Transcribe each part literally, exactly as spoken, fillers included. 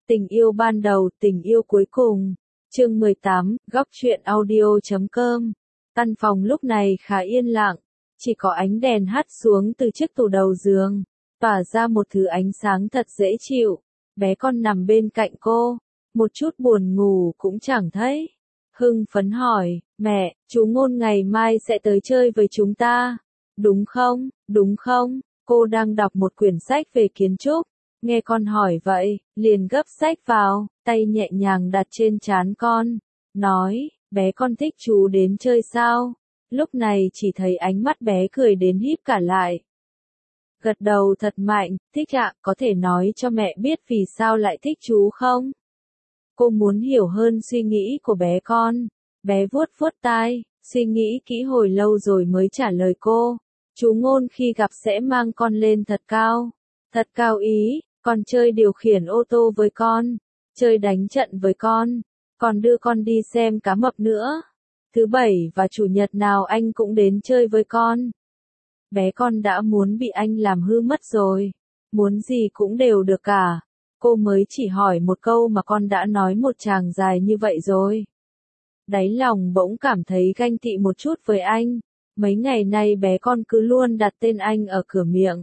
Tình yêu ban đầu, tình yêu cuối cùng. Chương mười tám, góc truyện audio.com. Căn phòng lúc này khá yên lặng, chỉ có ánh đèn hắt xuống từ chiếc tủ đầu giường, tỏa ra một thứ ánh sáng thật dễ chịu. Bé con nằm bên cạnh cô, một chút buồn ngủ cũng chẳng thấy. Hưng phấn hỏi, mẹ, chú Ngôn ngày mai sẽ tới chơi với chúng ta, đúng không, đúng không? Cô đang đọc một quyển sách về kiến trúc, nghe con hỏi vậy, liền gấp sách vào, tay nhẹ nhàng đặt trên trán con, nói, bé con thích chú đến chơi sao? Lúc này chỉ thấy ánh mắt bé cười đến híp cả lại. Gật đầu thật mạnh, thích ạ, có thể nói cho mẹ biết vì sao lại thích chú không? Cô muốn hiểu hơn suy nghĩ của bé con. Bé vuốt vuốt tai, suy nghĩ kỹ hồi lâu rồi mới trả lời cô. Chú Ngôn khi gặp sẽ mang con lên thật cao. Thật cao ý, còn chơi điều khiển ô tô với con, chơi đánh trận với con, còn đưa con đi xem cá mập nữa. Thứ bảy và chủ nhật nào anh cũng đến chơi với con. Bé con đã muốn bị anh làm hư mất rồi. Muốn gì cũng đều được cả. Cô mới chỉ hỏi một câu mà con đã nói một tràng dài như vậy rồi. Đáy lòng bỗng cảm thấy ganh tị một chút với anh. Mấy ngày nay bé con cứ luôn đặt tên anh ở cửa miệng.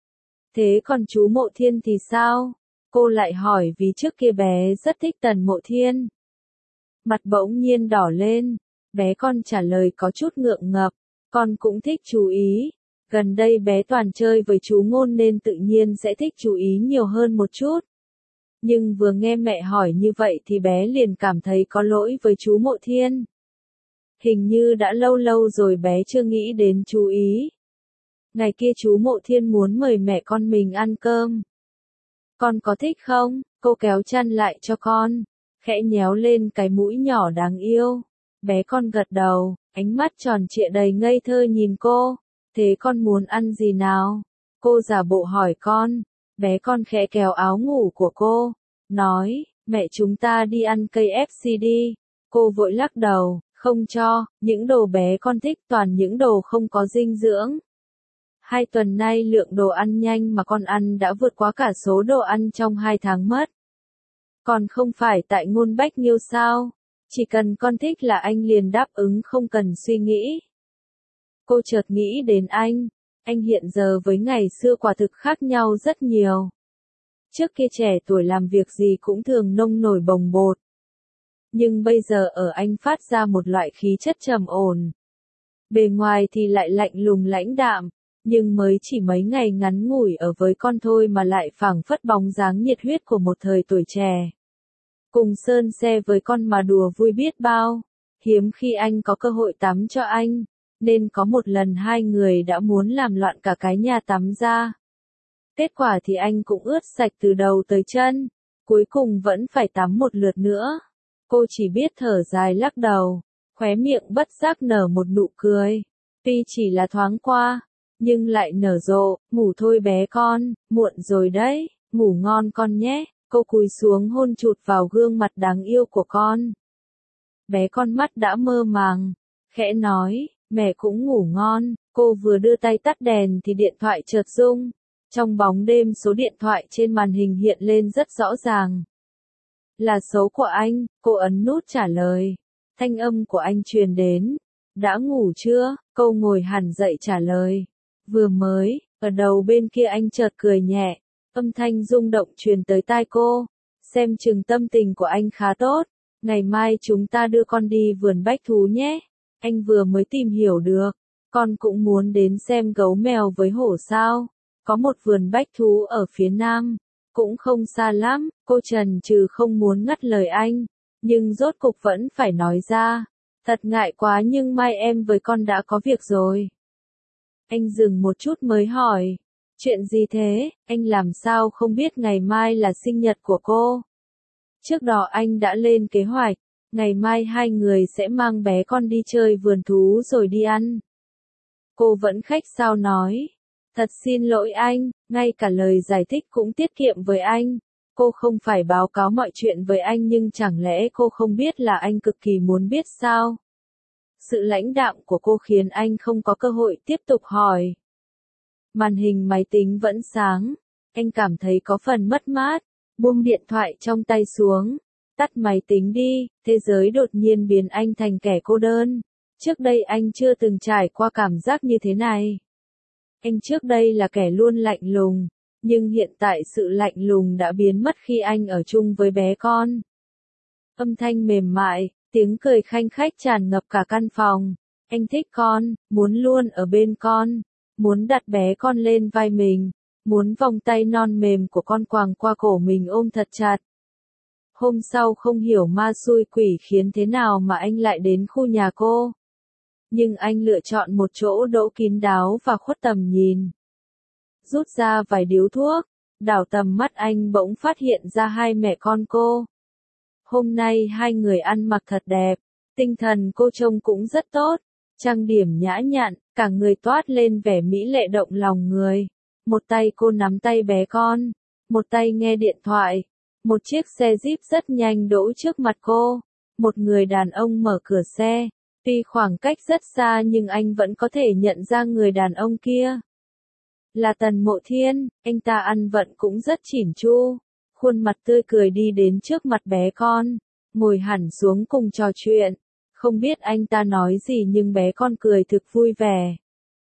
Thế còn chú Mộ Thiên thì sao? Cô lại hỏi vì trước kia bé rất thích Tần Mộ Thiên. Mặt bỗng nhiên đỏ lên. Bé con trả lời có chút ngượng ngập. Con cũng thích chú Ý. Gần đây bé toàn chơi với chú Ngôn nên tự nhiên sẽ thích chú Ý nhiều hơn một chút. Nhưng vừa nghe mẹ hỏi như vậy thì bé liền cảm thấy có lỗi với chú Mộ Thiên. Hình như đã lâu lâu rồi bé chưa nghĩ đến chú Ý. Ngày kia chú Mộ Thiên muốn mời mẹ con mình ăn cơm. Con có thích không? Cô kéo chăn lại cho con, khẽ nhéo lên cái mũi nhỏ đáng yêu. Bé con gật đầu, ánh mắt tròn trịa đầy ngây thơ nhìn cô. Thế con muốn ăn gì nào? Cô giả bộ hỏi con. Bé con khẽ kéo áo ngủ của cô, nói, mẹ chúng ta đi ăn cây ép xê đi. Cô vội lắc đầu, không cho, những đồ bé con thích toàn những đồ không có dinh dưỡng. Hai tuần nay lượng đồ ăn nhanh mà con ăn đã vượt quá cả số đồ ăn trong hai tháng mất. Còn không phải tại Ngôn Bách Nghiêu sao? Chỉ cần con thích là anh liền đáp ứng không cần suy nghĩ. Cô chợt nghĩ đến anh. Anh hiện giờ với ngày xưa quả thực khác nhau rất nhiều. Trước kia trẻ tuổi làm việc gì cũng thường nông nổi bồng bột. Nhưng bây giờ ở anh phát ra một loại khí chất trầm ổn. Bề ngoài thì lại lạnh lùng lãnh đạm, nhưng mới chỉ mấy ngày ngắn ngủi ở với con thôi mà lại phảng phất bóng dáng nhiệt huyết của một thời tuổi trẻ. Cùng sơn xe với con mà đùa vui biết bao, hiếm khi anh có cơ hội tắm cho anh. Nên có một lần hai người đã muốn làm loạn cả cái nhà tắm ra. Kết quả thì anh cũng ướt sạch từ đầu tới chân, cuối cùng vẫn phải tắm một lượt nữa. Cô chỉ biết thở dài lắc đầu, khóe miệng bất giác nở một nụ cười. Tuy chỉ là thoáng qua, nhưng lại nở rộ, ngủ thôi bé con, muộn rồi đấy, ngủ ngon con nhé. Cô cúi xuống hôn chụt vào gương mặt đáng yêu của con. Bé con mắt đã mơ màng, khẽ nói. Mẹ cũng ngủ ngon. Cô vừa đưa tay tắt đèn thì điện thoại chợt rung. Trong bóng đêm số điện thoại trên màn hình hiện lên rất rõ ràng. Là số của anh, cô ấn nút trả lời. Thanh âm của anh truyền đến. Đã ngủ chưa? Cô ngồi hẳn dậy trả lời. Vừa mới, ở đầu bên kia anh chợt cười nhẹ. Âm thanh rung động truyền tới tai cô. Xem chừng tâm tình của anh khá tốt. Ngày mai chúng ta đưa con đi vườn bách thú nhé. Anh vừa mới tìm hiểu được, con cũng muốn đến xem gấu mèo với hổ sao. Có một vườn bách thú ở phía nam, cũng không xa lắm. Cô chần chừ không muốn ngắt lời anh, nhưng rốt cục vẫn phải nói ra. Thật ngại quá nhưng mai em với con đã có việc rồi. Anh dừng một chút mới hỏi, chuyện gì thế? Anh làm sao không biết ngày mai là sinh nhật của cô? Trước đó anh đã lên kế hoạch. Ngày mai hai người sẽ mang bé con đi chơi vườn thú rồi đi ăn. Cô vẫn khách sáo nói. Thật xin lỗi anh, ngay cả lời giải thích cũng tiết kiệm với anh. Cô không phải báo cáo mọi chuyện với anh nhưng chẳng lẽ cô không biết là anh cực kỳ muốn biết sao? Sự lãnh đạm của cô khiến anh không có cơ hội tiếp tục hỏi. Màn hình máy tính vẫn sáng. Anh cảm thấy có phần mất mát. Buông điện thoại trong tay xuống, tắt máy tính đi, thế giới đột nhiên biến anh thành kẻ cô đơn. Trước đây anh chưa từng trải qua cảm giác như thế này. Anh trước đây là kẻ luôn lạnh lùng, nhưng hiện tại sự lạnh lùng đã biến mất khi anh ở chung với bé con. Âm thanh mềm mại, tiếng cười khanh khách tràn ngập cả căn phòng. Anh thích con, muốn luôn ở bên con, muốn đặt bé con lên vai mình, muốn vòng tay non mềm của con quàng qua cổ mình ôm thật chặt. Hôm sau không hiểu ma xui quỷ khiến thế nào mà anh lại đến khu nhà cô. Nhưng anh lựa chọn một chỗ đỗ kín đáo và khuất tầm nhìn. Rút ra vài điếu thuốc, đảo tầm mắt anh bỗng phát hiện ra hai mẹ con cô. Hôm nay hai người ăn mặc thật đẹp, tinh thần cô trông cũng rất tốt, trang điểm nhã nhặn, cả người toát lên vẻ mỹ lệ động lòng người. Một tay cô nắm tay bé con, một tay nghe điện thoại. Một chiếc xe Jeep rất nhanh đỗ trước mặt cô. Một người đàn ông mở cửa xe. Tuy khoảng cách rất xa nhưng anh vẫn có thể nhận ra người đàn ông kia. Là Tần Mộ Thiên, anh ta ăn vận cũng rất chỉn chu. Khuôn mặt tươi cười đi đến trước mặt bé con. Ngồi hẳn xuống cùng trò chuyện. Không biết anh ta nói gì nhưng bé con cười thực vui vẻ.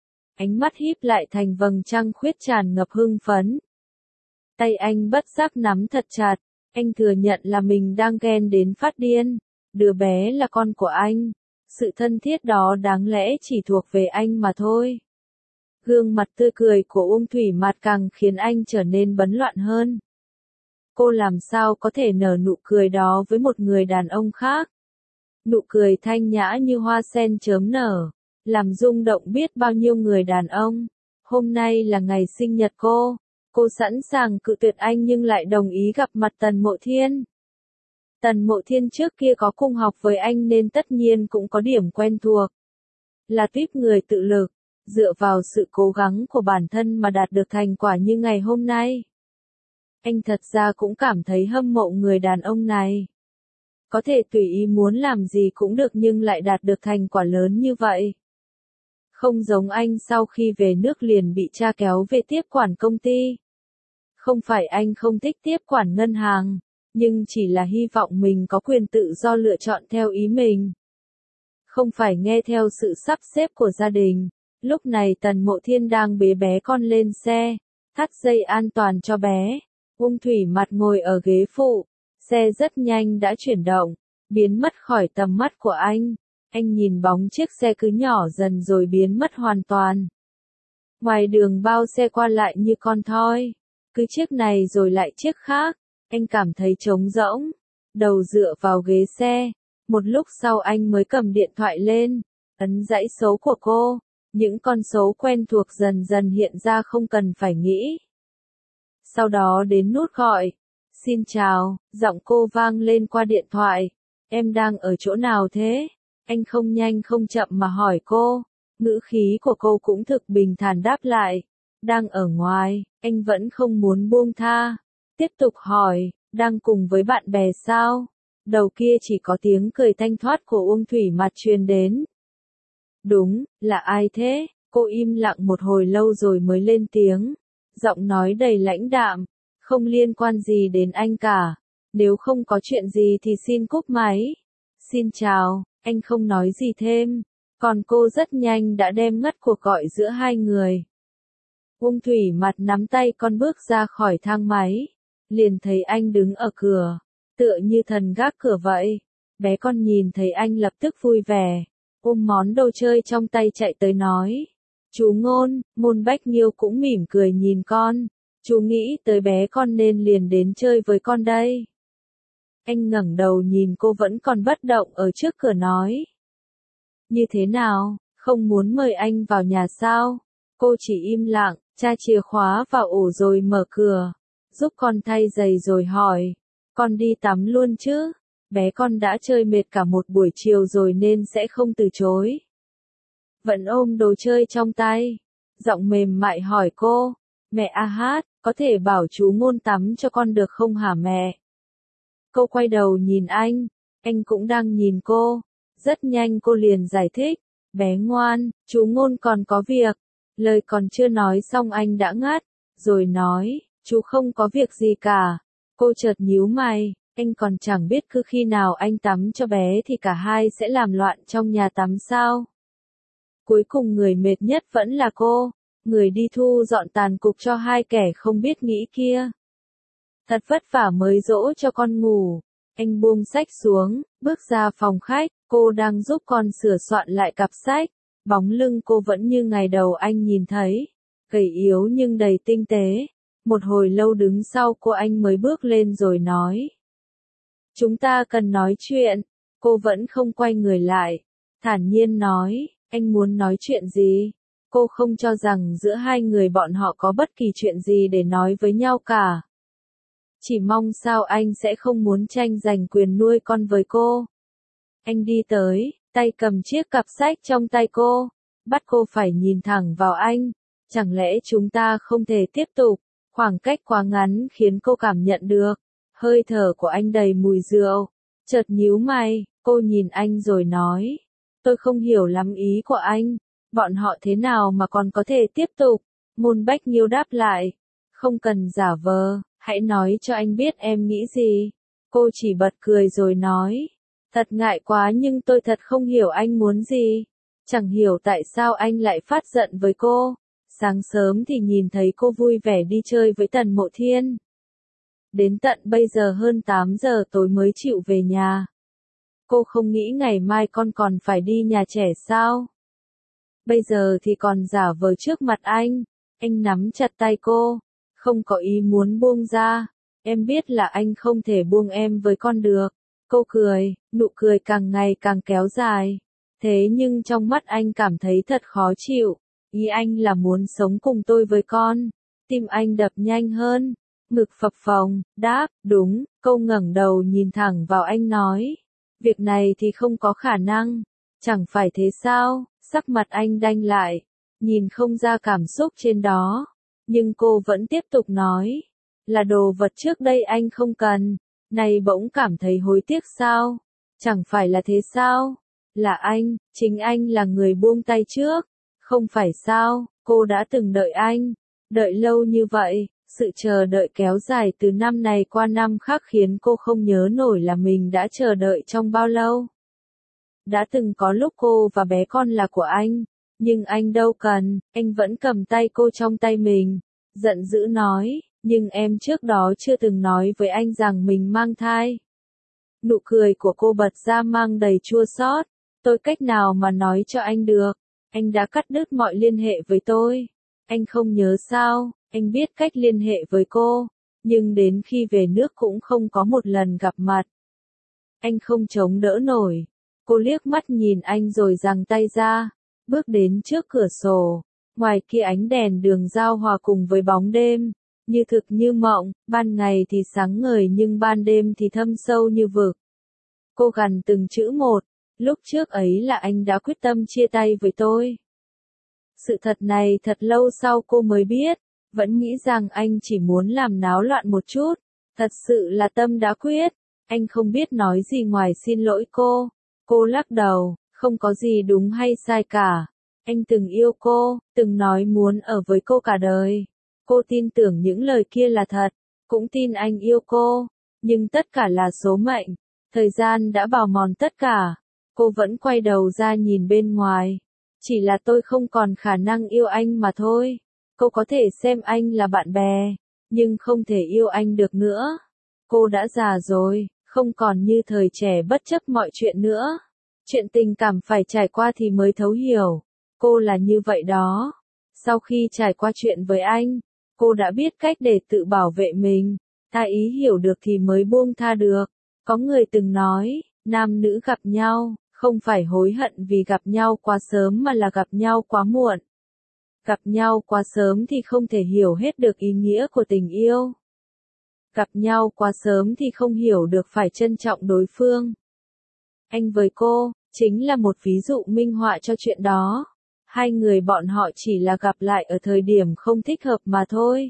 Ánh mắt híp lại thành vầng trăng khuyết tràn ngập hưng phấn. Tay anh bất giác nắm thật chặt. Anh thừa nhận là mình đang ghen đến phát điên. Đứa bé là con của anh. Sự thân thiết đó đáng lẽ chỉ thuộc về anh mà thôi. Gương mặt tươi cười của Uông Thủy Mạt càng khiến anh trở nên bấn loạn hơn. Cô làm sao có thể nở nụ cười đó với một người đàn ông khác? Nụ cười thanh nhã như hoa sen chớm nở, làm rung động biết bao nhiêu người đàn ông. Hôm nay là ngày sinh nhật cô. Cô sẵn sàng cự tuyệt anh nhưng lại đồng ý gặp mặt Tần Mộ Thiên. Tần Mộ Thiên trước kia có cùng học với anh nên tất nhiên cũng có điểm quen thuộc. Là tuýp người tự lực, dựa vào sự cố gắng của bản thân mà đạt được thành quả như ngày hôm nay. Anh thật ra cũng cảm thấy hâm mộ người đàn ông này. Có thể tùy ý muốn làm gì cũng được nhưng lại đạt được thành quả lớn như vậy. Không giống anh sau khi về nước liền bị cha kéo về tiếp quản công ty. Không phải anh không thích tiếp quản ngân hàng, nhưng chỉ là hy vọng mình có quyền tự do lựa chọn theo ý mình. Không phải nghe theo sự sắp xếp của gia đình. Lúc này Tần Mộ Thiên đang bế bé con lên xe, thắt dây an toàn cho bé. Uông Thủy Mạt ngồi ở ghế phụ, xe rất nhanh đã chuyển động, biến mất khỏi tầm mắt của anh. Anh nhìn bóng chiếc xe cứ nhỏ dần rồi biến mất hoàn toàn. Ngoài đường bao xe qua lại như con thoi, cứ chiếc này rồi lại chiếc khác, anh cảm thấy trống rỗng, đầu dựa vào ghế xe. Một lúc sau anh mới cầm điện thoại lên, ấn dãy số của cô, những con số quen thuộc dần dần hiện ra không cần phải nghĩ. Sau đó đến nút gọi. Xin chào, giọng cô vang lên qua điện thoại. Em đang ở chỗ nào thế? Anh không nhanh không chậm mà hỏi cô. Ngữ khí của cô cũng thực bình thản đáp lại. Đang ở ngoài, anh vẫn không muốn buông tha. Tiếp tục hỏi, đang cùng với bạn bè sao? Đầu kia chỉ có tiếng cười thanh thoát của Uông Thủy Mạt truyền đến. Đúng, là ai thế? Cô im lặng một hồi lâu rồi mới lên tiếng. Giọng nói đầy lãnh đạm. Không liên quan gì đến anh cả. Nếu không có chuyện gì thì xin cúp máy. Xin chào, anh không nói gì thêm. Còn cô rất nhanh đã đem ngắt cuộc gọi giữa hai người. Uông Thủy Mạt nắm tay con bước ra khỏi thang máy. Liền thấy anh đứng ở cửa. Tựa như thần gác cửa vậy. Bé con nhìn thấy anh lập tức vui vẻ. Ôm món đồ chơi trong tay chạy tới nói. Chú Ngôn, Môn Bách Nhiêu cũng mỉm cười nhìn con. Chú nghĩ tới bé con nên liền đến chơi với con đây. Anh ngẩng đầu nhìn cô vẫn còn bất động ở trước cửa nói. Như thế nào, không muốn mời anh vào nhà sao? Cô chỉ im lặng, tra chìa khóa vào ổ rồi mở cửa. Giúp con thay giày rồi hỏi. Con đi tắm luôn chứ? Bé con đã chơi mệt cả một buổi chiều rồi nên sẽ không từ chối. Vẫn ôm đồ chơi trong tay. Giọng mềm mại hỏi cô. Mẹ A Hát, có thể bảo chú Ngôn tắm cho con được không hả mẹ? Cô quay đầu nhìn anh. Anh cũng đang nhìn cô. Rất nhanh cô liền giải thích. Bé ngoan, chú Ngôn còn có việc. Lời còn chưa nói xong anh đã ngắt. Rồi nói, chú không có việc gì cả. Cô chợt nhíu mày, anh còn chẳng biết cứ khi nào anh tắm cho bé thì cả hai sẽ làm loạn trong nhà tắm sao? Cuối cùng người mệt nhất vẫn là cô, người đi thu dọn tàn cục cho hai kẻ không biết nghĩ kia. Thật vất vả mới dỗ cho con ngủ. Anh buông sách xuống, bước ra phòng khách, cô đang giúp con sửa soạn lại cặp sách. Bóng lưng cô vẫn như ngày đầu anh nhìn thấy, gầy yếu nhưng đầy tinh tế. Một hồi lâu đứng sau cô anh mới bước lên rồi nói. Chúng ta cần nói chuyện. Cô vẫn không quay người lại, thản nhiên nói, anh muốn nói chuyện gì? Cô không cho rằng giữa hai người bọn họ có bất kỳ chuyện gì để nói với nhau cả. Chỉ mong sao anh sẽ không muốn tranh giành quyền nuôi con với cô. Anh đi tới, tay cầm chiếc cặp sách trong tay cô, bắt cô phải nhìn thẳng vào anh. Chẳng lẽ chúng ta không thể tiếp tục? Khoảng cách quá ngắn khiến cô cảm nhận được. Hơi thở của anh đầy mùi rượu. Chợt nhíu mày, cô nhìn anh rồi nói. Tôi không hiểu lắm ý của anh. Bọn họ thế nào mà còn có thể tiếp tục? Môn Bách Nghiêu đáp lại. Không cần giả vờ, hãy nói cho anh biết em nghĩ gì. Cô chỉ bật cười rồi nói. Thật ngại quá nhưng tôi thật không hiểu anh muốn gì. Chẳng hiểu tại sao anh lại phát giận với cô. Sáng sớm thì nhìn thấy cô vui vẻ đi chơi với Tần Mộ Thiên. Đến tận bây giờ hơn tám giờ tối mới chịu về nhà. Cô không nghĩ ngày mai con còn phải đi nhà trẻ sao? Bây giờ thì còn giả vờ trước mặt anh. Anh nắm chặt tay cô, không có ý muốn buông ra. Em biết là anh không thể buông em với con được. Cô cười, nụ cười càng ngày càng kéo dài. Thế nhưng trong mắt anh cảm thấy thật khó chịu. Ý anh là muốn sống cùng tôi với con. Tim anh đập nhanh hơn, ngực phập phồng, đáp, đúng. Cô ngẩng đầu nhìn thẳng vào anh nói. Việc này thì không có khả năng. Chẳng phải thế sao? Sắc mặt anh đanh lại, nhìn không ra cảm xúc trên đó. Nhưng cô vẫn tiếp tục nói. Là đồ vật trước đây anh không cần. Này bỗng cảm thấy hối tiếc sao? Chẳng phải là thế sao? Là anh, chính anh là người buông tay trước. Không phải sao, cô đã từng đợi anh. Đợi lâu như vậy, sự chờ đợi kéo dài từ năm này qua năm khác khiến cô không nhớ nổi là mình đã chờ đợi trong bao lâu. Đã từng có lúc cô và bé con là của anh, nhưng anh đâu cần, anh vẫn cầm tay cô trong tay mình, giận dữ nói, nhưng em trước đó chưa từng nói với anh rằng mình mang thai. Nụ cười của cô bật ra mang đầy chua xót, tôi cách nào mà nói cho anh được, anh đã cắt đứt mọi liên hệ với tôi. Anh không nhớ sao, anh biết cách liên hệ với cô, nhưng đến khi về nước cũng không có một lần gặp mặt. Anh không chống đỡ nổi. Cô liếc mắt nhìn anh rồi giằng tay ra, bước đến trước cửa sổ. Ngoài kia ánh đèn đường giao hòa cùng với bóng đêm, như thực như mộng, ban ngày thì sáng ngời nhưng ban đêm thì thâm sâu như vực. Cô gằn từng chữ một, lúc trước ấy là anh đã quyết tâm chia tay với tôi. Sự thật này thật lâu sau cô mới biết, vẫn nghĩ rằng anh chỉ muốn làm náo loạn một chút, thật sự là tâm đã quyết, anh không biết nói gì ngoài xin lỗi cô. Cô lắc đầu, không có gì đúng hay sai cả. Anh từng yêu cô, từng nói muốn ở với cô cả đời. Cô tin tưởng những lời kia là thật, cũng tin anh yêu cô. Nhưng tất cả là số mệnh. Thời gian đã bào mòn tất cả. Cô vẫn quay đầu ra nhìn bên ngoài. Chỉ là tôi không còn khả năng yêu anh mà thôi. Cô có thể xem anh là bạn bè, nhưng không thể yêu anh được nữa. Cô đã già rồi, không còn như thời trẻ bất chấp mọi chuyện nữa. Chuyện tình cảm phải trải qua thì mới thấu hiểu. Cô là như vậy đó. Sau khi trải qua chuyện với anh, cô đã biết cách để tự bảo vệ mình. Ta ý hiểu được thì mới buông tha được. Có người từng nói, nam nữ gặp nhau, không phải hối hận vì gặp nhau quá sớm mà là gặp nhau quá muộn. Gặp nhau quá sớm thì không thể hiểu hết được ý nghĩa của tình yêu. Gặp nhau quá sớm thì không hiểu được phải trân trọng đối phương. Anh với cô, chính là một ví dụ minh họa cho chuyện đó. Hai người bọn họ chỉ là gặp lại ở thời điểm không thích hợp mà thôi.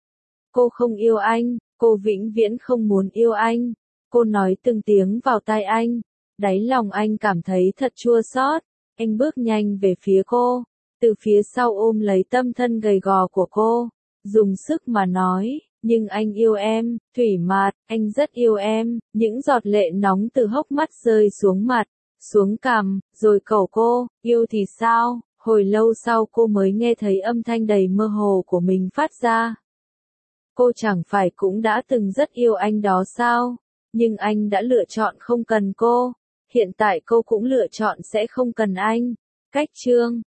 Cô không yêu anh, cô vĩnh viễn không muốn yêu anh. Cô nói từng tiếng vào tai anh. Đáy lòng anh cảm thấy thật chua xót. Anh bước nhanh về phía cô, từ phía sau ôm lấy tâm thân gầy gò của cô, dùng sức mà nói, Nhưng anh yêu em, Thủy Mạt, anh rất yêu em. Những giọt lệ nóng từ hốc mắt rơi xuống mặt, xuống cằm, rồi cầu cô, yêu thì sao? Hồi lâu sau cô mới nghe thấy âm thanh đầy mơ hồ của mình phát ra. Cô chẳng phải cũng đã từng rất yêu anh đó sao? Nhưng anh đã lựa chọn không cần cô. Hiện tại cô cũng lựa chọn sẽ không cần anh. Cách chương